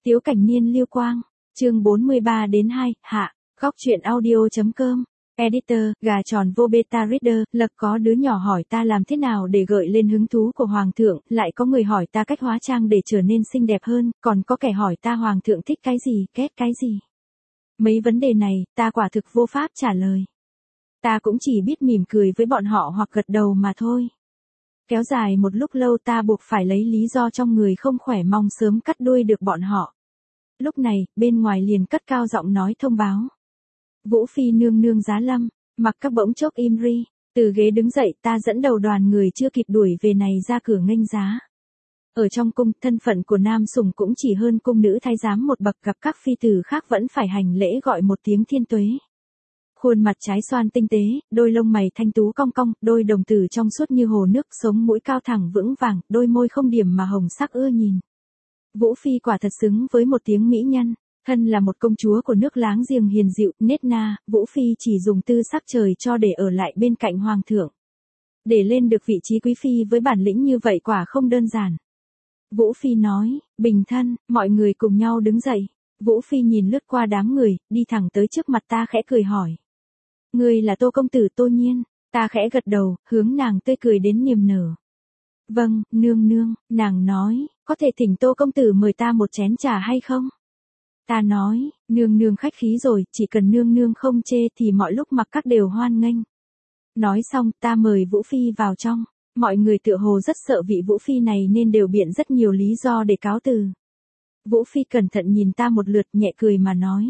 Tiếu Cảnh Niên Liêu Quang, chương 43 đến 2, hạ, góc truyện audio.com. Editor, gà tròn vô beta reader, Lộc có đứa nhỏ hỏi ta làm thế nào để gợi lên hứng thú của Hoàng thượng, lại có người hỏi ta cách hóa trang để trở nên xinh đẹp hơn, còn có kẻ hỏi ta Hoàng thượng thích cái gì, ghét cái gì. Mấy vấn đề này, ta quả thực vô pháp trả lời. Ta cũng chỉ biết mỉm cười với bọn họ hoặc gật đầu mà thôi. Kéo dài một lúc lâu ta buộc phải lấy lý do trong người không khỏe mong sớm cắt đuôi được bọn họ. Lúc này, bên ngoài liền cất cao giọng nói thông báo. Vũ Phi nương nương giá lâm, mặc các bỗng chốc im ri, từ ghế đứng dậy ta dẫn đầu đoàn người chưa kịp đuổi về này ra cửa nghênh giá. Ở trong cung, thân phận của nam sủng cũng chỉ hơn cung nữ thái giám một bậc, gặp các phi tử khác vẫn phải hành lễ gọi một tiếng thiên tuế. Khuôn mặt trái xoan tinh tế, đôi lông mày thanh tú cong cong, đôi đồng tử trong suốt như hồ nước, sống mũi cao thẳng vững vàng, đôi môi không điểm mà hồng sắc ưa nhìn. Vũ Phi quả thật xứng với một tiếng mỹ nhân. Thân là một công chúa của nước láng giềng hiền dịu, nết na, Vũ Phi chỉ dùng tư sắc trời cho để ở lại bên cạnh Hoàng thượng. Để lên được vị trí quý phi với bản lĩnh như vậy quả không đơn giản. Vũ Phi nói, bình thân, mọi người cùng nhau đứng dậy. Vũ Phi nhìn lướt qua đám người, đi thẳng tới trước mặt ta khẽ cười hỏi. Ngươi là Tô công tử Tô Nhiên, ta khẽ gật đầu, hướng nàng tươi cười đến niềm nở. Vâng, nương nương, nàng nói, có thể thỉnh Tô công tử mời ta một chén trà hay không? Ta nói, nương nương khách khí rồi, chỉ cần nương nương không chê thì mọi lúc mặc các đều hoan nghênh. Nói xong, ta mời Vũ Phi vào trong. Mọi người tựa hồ rất sợ vị Vũ Phi này nên đều biện rất nhiều lý do để cáo từ. Vũ Phi cẩn thận nhìn ta một lượt nhẹ cười mà nói.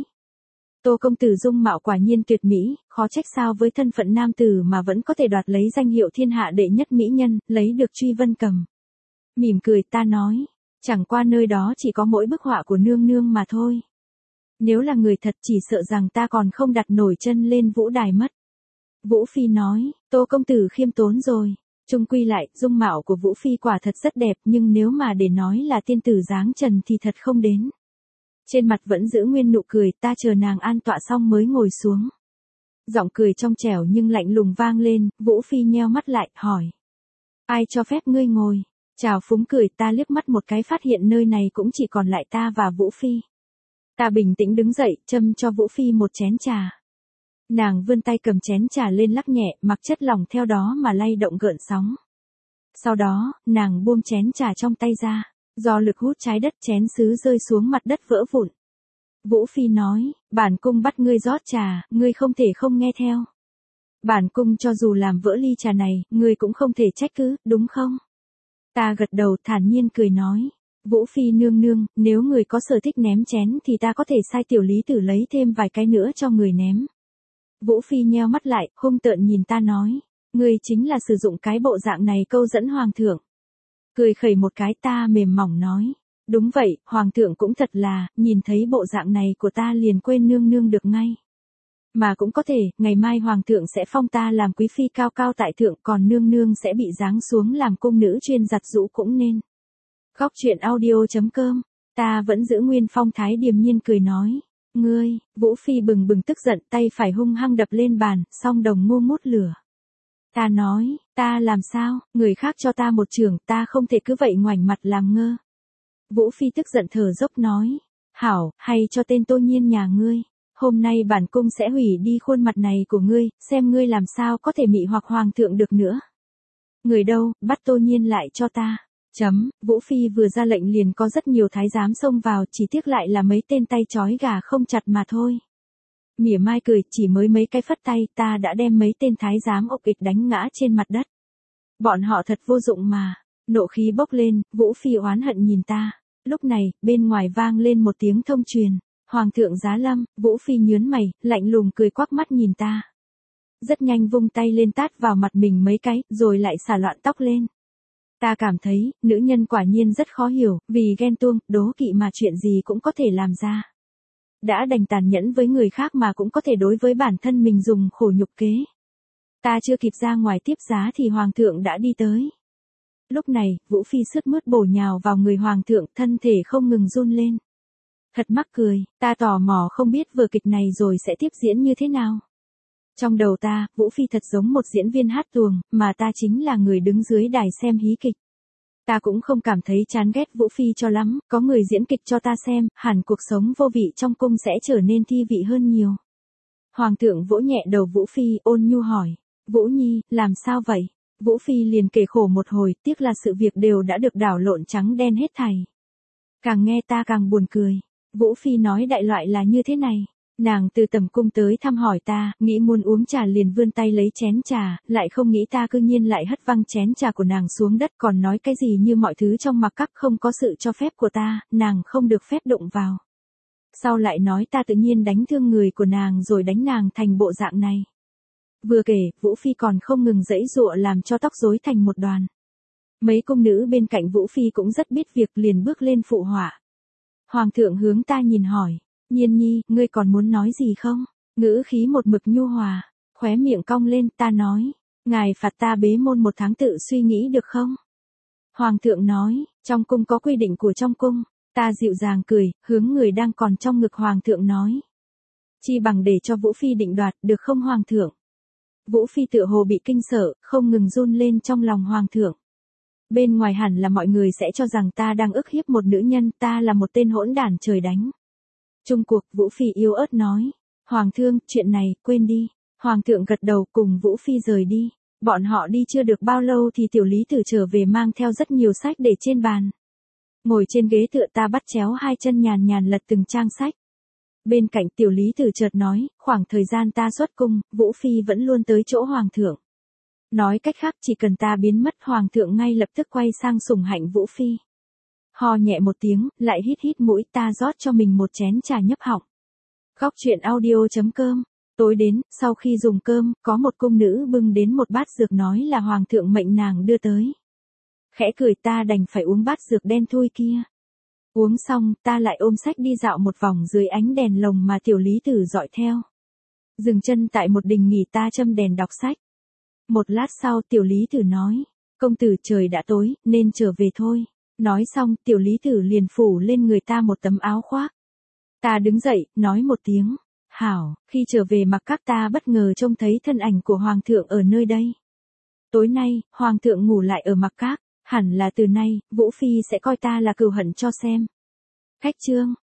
Tô công tử dung mạo quả nhiên tuyệt mỹ, khó trách sao với thân phận nam tử mà vẫn có thể đoạt lấy danh hiệu thiên hạ đệ nhất mỹ nhân, lấy được truy vân cầm. Mỉm cười ta nói. Chẳng qua nơi đó chỉ có mỗi bức họa của nương nương mà thôi. Nếu là người thật chỉ sợ rằng ta còn không đặt nổi chân lên vũ đài mất. Vũ Phi nói, Tô công tử khiêm tốn rồi. Chung quy lại, dung mạo của Vũ Phi quả thật rất đẹp nhưng nếu mà để nói là tiên tử dáng trần thì thật không đến. Trên mặt vẫn giữ nguyên nụ cười, ta chờ nàng an tọa xong mới ngồi xuống. Giọng cười trong trẻo nhưng lạnh lùng vang lên, Vũ Phi nheo mắt lại, hỏi. Ai cho phép ngươi ngồi? Chào phúng cười, ta liếc mắt một cái phát hiện nơi này cũng chỉ còn lại ta và Vũ Phi. Ta bình tĩnh đứng dậy, châm cho Vũ Phi một chén trà. Nàng vươn tay cầm chén trà lên lắc nhẹ, mặc chất lỏng theo đó mà lay động gợn sóng. Sau đó, nàng buông chén trà trong tay ra, do lực hút trái đất chén sứ rơi xuống mặt đất vỡ vụn. Vũ Phi nói, bản cung bắt ngươi rót trà, ngươi không thể không nghe theo. Bản cung cho dù làm vỡ ly trà này, ngươi cũng không thể trách cứ, đúng không? Ta gật đầu thản nhiên cười nói. Vũ Phi nương nương, nếu người có sở thích ném chén thì ta có thể sai tiểu lý tử lấy thêm vài cái nữa cho người ném. Vũ Phi nheo mắt lại, hung tợn nhìn ta nói. Người chính là sử dụng cái bộ dạng này câu dẫn Hoàng thượng. Cười khẩy một cái ta mềm mỏng nói. Đúng vậy, Hoàng thượng cũng thật là, nhìn thấy bộ dạng này của ta liền quên nương nương được ngay. Mà cũng có thể, ngày mai Hoàng thượng sẽ phong ta làm quý phi cao cao tại thượng còn nương nương sẽ bị giáng xuống làm cung nữ chuyên giặt giũ cũng nên. Góc truyện audio.com, ta vẫn giữ nguyên phong thái điềm nhiên cười nói. Ngươi, Vũ Phi bừng bừng tức giận tay phải hung hăng đập lên bàn, song đồng ngu mút lửa. Ta nói, ta làm sao, người khác cho ta một chưởng ta không thể cứ vậy ngoảnh mặt làm ngơ. Vũ Phi tức giận thở dốc nói. Hảo, hay cho tên Tô Nhiên nhà ngươi. Hôm nay bản cung sẽ hủy đi khuôn mặt này của ngươi, xem ngươi làm sao có thể mị hoặc Hoàng thượng được nữa. Người đâu, bắt Tô Nhiên lại cho ta. Vũ Phi vừa ra lệnh liền có rất nhiều thái giám xông vào, chỉ tiếc lại là mấy tên tay trói gà không chặt mà thôi. Mỉa mai cười, chỉ mới mấy cái phất tay ta đã đem mấy tên thái giám ộc ịch đánh ngã trên mặt đất. Bọn họ thật vô dụng mà. Nộ khí bốc lên, Vũ Phi oán hận nhìn ta. Lúc này, bên ngoài vang lên một tiếng thông truyền. Hoàng thượng giá lâm, Vũ Phi nhớn mày, lạnh lùng cười quắc mắt nhìn ta. Rất nhanh vung tay lên tát vào mặt mình mấy cái, rồi lại xả loạn tóc lên. Ta cảm thấy, nữ nhân quả nhiên rất khó hiểu, vì ghen tuông, đố kỵ mà chuyện gì cũng có thể làm ra. Đã đành tàn nhẫn với người khác mà cũng có thể đối với bản thân mình dùng khổ nhục kế. Ta chưa kịp ra ngoài tiếp giá thì Hoàng thượng đã đi tới. Lúc này, Vũ Phi sướt mướt bổ nhào vào người Hoàng thượng, thân thể không ngừng run lên. Thật mắc cười, ta tò mò không biết vở kịch này rồi sẽ tiếp diễn như thế nào. Trong đầu ta, Vũ Phi thật giống một diễn viên hát tuồng, mà ta chính là người đứng dưới đài xem hí kịch. Ta cũng không cảm thấy chán ghét Vũ Phi cho lắm, có người diễn kịch cho ta xem, hẳn cuộc sống vô vị trong cung sẽ trở nên thi vị hơn nhiều. Hoàng thượng vỗ nhẹ đầu Vũ Phi, ôn nhu hỏi. Vũ Nhi, làm sao vậy? Vũ Phi liền kể khổ một hồi, tiếc là sự việc đều đã được đảo lộn trắng đen hết thảy. Càng nghe ta càng buồn cười. Vũ Phi nói đại loại là như thế này. Nàng từ tầm cung tới thăm hỏi ta, nghĩ muốn uống trà liền vươn tay lấy chén trà, lại không nghĩ ta cư nhiên lại hất văng chén trà của nàng xuống đất, còn nói cái gì như mọi thứ trong mặc các không có sự cho phép của ta, nàng không được phép đụng vào. Sau lại nói ta tự nhiên đánh thương người của nàng rồi đánh nàng thành bộ dạng này. Vừa kể, Vũ Phi còn không ngừng giãy giụa làm cho tóc rối thành một đoàn. Mấy cung nữ bên cạnh Vũ Phi cũng rất biết việc liền bước lên phụ họa. Hoàng thượng hướng ta nhìn hỏi. Nhiên Nhi, ngươi còn muốn nói gì không? Ngữ khí một mực nhu hòa, khóe miệng cong lên, ta nói. Ngài phạt ta bế môn 1 tháng tự suy nghĩ được không? Hoàng thượng nói, trong cung có quy định của trong cung. Ta dịu dàng cười, hướng người đang còn trong ngực Hoàng thượng nói. Chi bằng để cho Vũ Phi định đoạt, được không Hoàng thượng? Vũ Phi tựa hồ bị kinh sợ, không ngừng run lên trong lòng Hoàng thượng. Bên ngoài hẳn là mọi người sẽ cho rằng ta đang ức hiếp một nữ nhân, ta là một tên hỗn đản trời đánh. Chung cuộc, Vũ Phi yếu ớt nói. Hoàng thượng, chuyện này, quên đi. Hoàng thượng gật đầu cùng Vũ Phi rời đi. Bọn họ đi chưa được bao lâu thì tiểu lý tử trở về mang theo rất nhiều sách để trên bàn. Ngồi trên ghế tựa ta bắt chéo 2 chân nhàn nhàn lật từng trang sách. Bên cạnh tiểu lý tử chợt nói, khoảng thời gian ta xuất cung, Vũ Phi vẫn luôn tới chỗ Hoàng thượng. Nói cách khác chỉ cần ta biến mất Hoàng thượng ngay lập tức quay sang sủng hạnh Vũ Phi. Ho nhẹ một tiếng, lại hít hít mũi ta rót cho mình một chén trà nhấp họng. Góc truyện audio.com. Tối đến, sau khi dùng cơm, có một cung nữ bưng đến một bát dược nói là Hoàng thượng mệnh nàng đưa tới. Khẽ cười ta đành phải uống bát dược đen thui kia. Uống xong, ta lại ôm sách đi dạo một vòng dưới ánh đèn lồng mà tiểu lý tử dọi theo. Dừng chân tại một đình nghỉ ta châm đèn đọc sách. Một lát sau tiểu lý tử nói, công tử trời đã tối, nên trở về thôi. Nói xong, tiểu lý tử liền phủ lên người ta một tấm áo khoác. Ta đứng dậy, nói một tiếng, hảo, khi trở về mặc các ta bất ngờ trông thấy thân ảnh của Hoàng thượng ở nơi đây. Tối nay, Hoàng thượng ngủ lại ở mặc các, hẳn là từ nay, Vũ Phi sẽ coi ta là cừu hận cho xem. Khách chương.